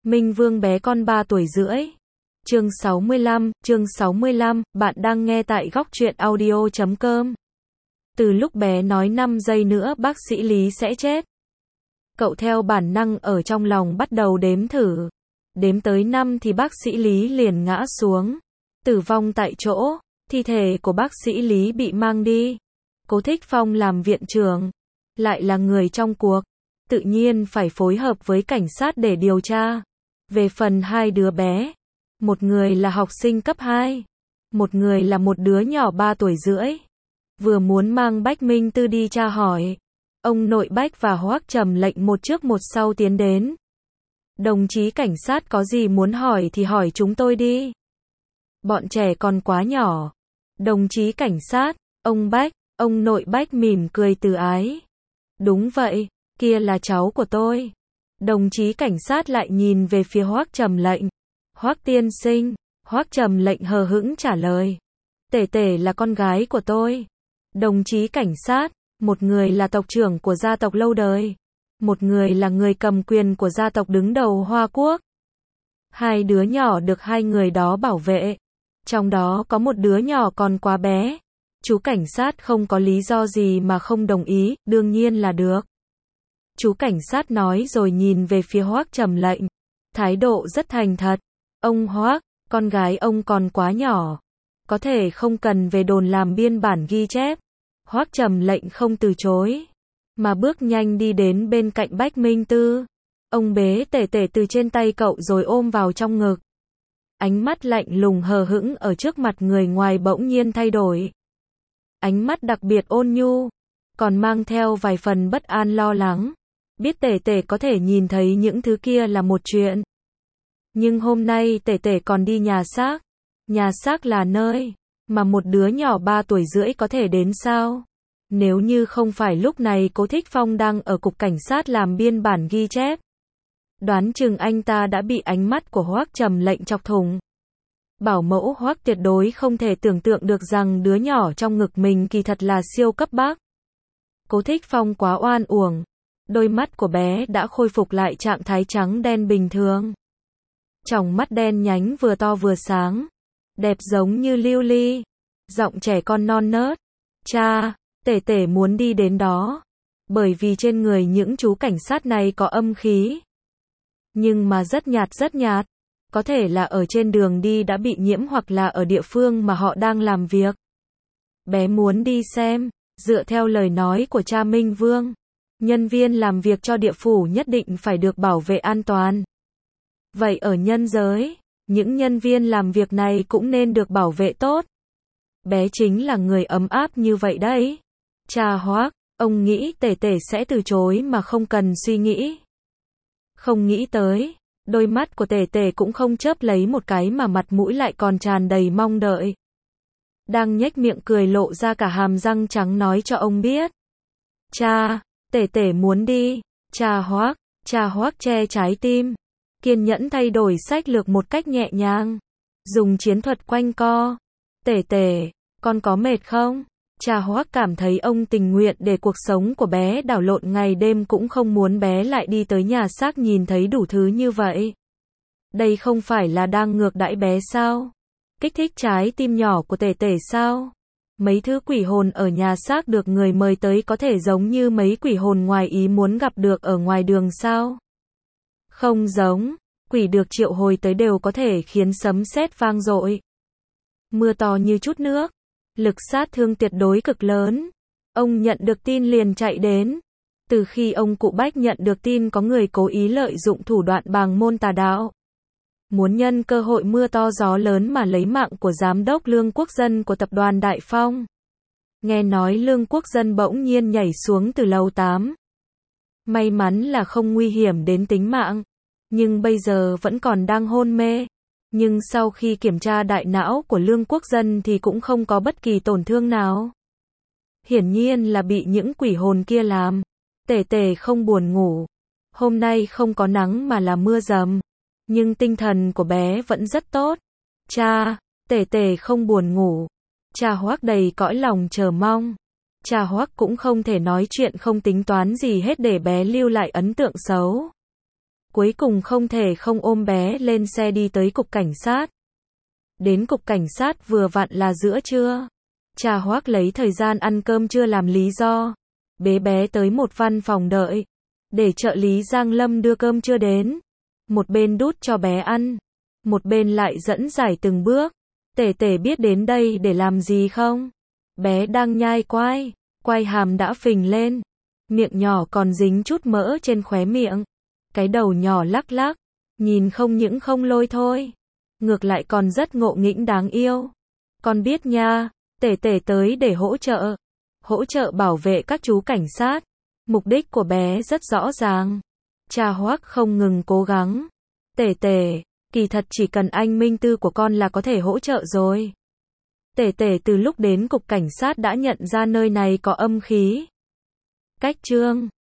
Minh Vương bé con 3 tuổi rưỡi. Chương 65, bạn đang nghe tại góc truyện audio.com. Từ lúc bé nói 5 giây nữa bác sĩ Lý sẽ chết, cậu theo bản năng ở trong lòng bắt đầu đếm thử. Đếm tới 5 thì bác sĩ Lý liền ngã xuống, tử vong tại chỗ. Thi thể của bác sĩ Lý bị mang đi. Cố Thích Phong làm viện trưởng, lại là người trong cuộc, tự nhiên phải phối hợp với cảnh sát để điều tra. Về phần hai đứa bé, một người là học sinh cấp 2, một người là một đứa nhỏ 3 tuổi rưỡi. Vừa muốn mang Bách Minh Tư đi tra hỏi, ông nội Bách và Hoắc Trầm Lệnh một trước một sau tiến đến. Đồng chí cảnh sát có gì muốn hỏi thì hỏi chúng tôi đi. Bọn trẻ còn quá nhỏ. Đồng chí cảnh sát, ông Bách, ông nội Bách mỉm cười từ ái. Đúng vậy, kia là cháu của tôi. Đồng chí cảnh sát lại nhìn về phía Hoắc Trầm Lệnh. Hoắc tiên sinh, Hoắc Trầm Lệnh hờ hững trả lời. Tể tể là con gái của tôi. Đồng chí cảnh sát, một người là tộc trưởng của gia tộc lâu đời, một người là người cầm quyền của gia tộc đứng đầu Hoa Quốc. Hai đứa nhỏ được hai người đó bảo vệ. Trong đó có một đứa nhỏ còn quá bé. Chú cảnh sát không có lý do gì mà không đồng ý, đương nhiên là được. Chú cảnh sát nói rồi nhìn về phía Hoắc Trầm Lệnh. Thái độ rất thành thật. Ông Hoắc, con gái ông còn quá nhỏ, có thể không cần về đồn làm biên bản ghi chép. Hoắc Trầm Lệnh không từ chối, mà bước nhanh đi đến bên cạnh Bách Minh Tư. Ông bế tể tể từ trên tay cậu rồi ôm vào trong ngực. Ánh mắt lạnh lùng hờ hững ở trước mặt người ngoài bỗng nhiên thay đổi. Ánh mắt đặc biệt ôn nhu, còn mang theo vài phần bất an lo lắng. Biết tể tể có thể nhìn thấy những thứ kia là một chuyện. Nhưng hôm nay tể tể còn đi nhà xác. Nhà xác là nơi mà một đứa nhỏ 3 tuổi rưỡi có thể đến sao? Nếu như không phải lúc này Cố Thích Phong đang ở cục cảnh sát làm biên bản ghi chép, đoán chừng anh ta đã bị ánh mắt của Hoắc Trầm Lệnh chọc thủng. Bảo mẫu Hoắc tuyệt đối không thể tưởng tượng được rằng đứa nhỏ trong ngực mình kỳ thật là siêu cấp bác. Cố Thích Phong quá oan uổng. Đôi mắt của bé đã khôi phục lại trạng thái trắng đen bình thường. Tròng mắt đen nhánh vừa to vừa sáng, đẹp giống như lưu ly. Giọng trẻ con non nớt. Cha, tể tể muốn đi đến đó, bởi vì trên người những chú cảnh sát này có âm khí. Nhưng mà rất nhạt. Có thể là ở trên đường đi đã bị nhiễm hoặc là ở địa phương mà họ đang làm việc. Bé muốn đi xem. Dựa theo lời nói của cha Minh Vương, nhân viên làm việc cho địa phủ nhất định phải được bảo vệ an toàn. Vậy ở nhân giới, những nhân viên làm việc này cũng nên được bảo vệ tốt. Bé chính là người ấm áp như vậy đấy. Cha Hoắc, ông nghĩ tể tể sẽ từ chối mà không cần suy nghĩ. Không nghĩ tới, đôi mắt của tể tể cũng không chớp lấy một cái mà mặt mũi lại còn tràn đầy mong đợi. Đang nhếch miệng cười lộ ra cả hàm răng trắng nói cho ông biết. Cha, tể tể muốn đi. Cha Hoắc che trái tim, kiên nhẫn thay đổi sách lược một cách nhẹ nhàng, dùng chiến thuật quanh co. Tể tể, con có mệt không? Cha Hoắc cảm thấy ông tình nguyện để cuộc sống của bé đảo lộn ngày đêm cũng không muốn bé lại đi tới nhà xác nhìn thấy đủ thứ như vậy. Đây không phải là đang ngược đãi bé sao? Kích thích trái tim nhỏ của tể tể sao? Mấy thứ quỷ hồn ở nhà xác được người mời tới có thể giống như mấy quỷ hồn ngoài ý muốn gặp được ở ngoài đường sao? Không giống, quỷ được triệu hồi tới đều có thể khiến sấm sét vang dội, mưa to như chút nước, lực sát thương tuyệt đối cực lớn. Ông nhận được tin liền chạy đến. Từ khi ông cụ Bách nhận được tin có người cố ý lợi dụng thủ đoạn bàng môn tà đạo, muốn nhân cơ hội mưa to gió lớn mà lấy mạng của giám đốc Lương Quốc Dân của tập đoàn Đại Phong. Nghe nói Lương Quốc Dân bỗng nhiên nhảy xuống từ lầu 8. May mắn là không nguy hiểm đến tính mạng, nhưng bây giờ vẫn còn đang hôn mê. Nhưng sau khi kiểm tra đại não của Lương Quốc Dân thì cũng không có bất kỳ tổn thương nào. Hiển nhiên là bị những quỷ hồn kia làm. Tể tể không buồn ngủ. Hôm nay không có nắng mà là mưa rầm. Nhưng tinh thần của bé vẫn rất tốt. Cha, tể tể không buồn ngủ. Cha Hoắc đầy cõi lòng chờ mong. Cha Hoắc cũng không thể nói chuyện không tính toán gì hết để bé lưu lại ấn tượng xấu. cuối cùng không thể không ôm bé lên xe đi tới cục cảnh sát. Đến cục cảnh sát vừa vặn là giữa trưa. Cha Hoác lấy thời gian ăn cơm trưa làm lý do, bế bé tới một văn phòng đợi, để trợ lý Giang Lâm đưa cơm trưa đến. Một bên đút cho bé ăn, một bên lại dẫn giải từng bước. Tể tể biết đến đây để làm gì không? Bé đang nhai quai hàm đã phình lên, miệng nhỏ còn dính chút mỡ trên khóe miệng. Cái đầu nhỏ lắc lắc, nhìn không những không lôi thôi, ngược lại còn rất ngộ nghĩnh đáng yêu. Con biết nha, tể tể tới để hỗ trợ bảo vệ các chú cảnh sát. Mục đích của bé rất rõ ràng. Cha Hoác không ngừng cố gắng. Tể tể, kỳ thật chỉ cần anh Minh Tư của con là có thể hỗ trợ rồi. Tể tể từ lúc đến cục cảnh sát đã nhận ra nơi này có âm khí. Cách Trương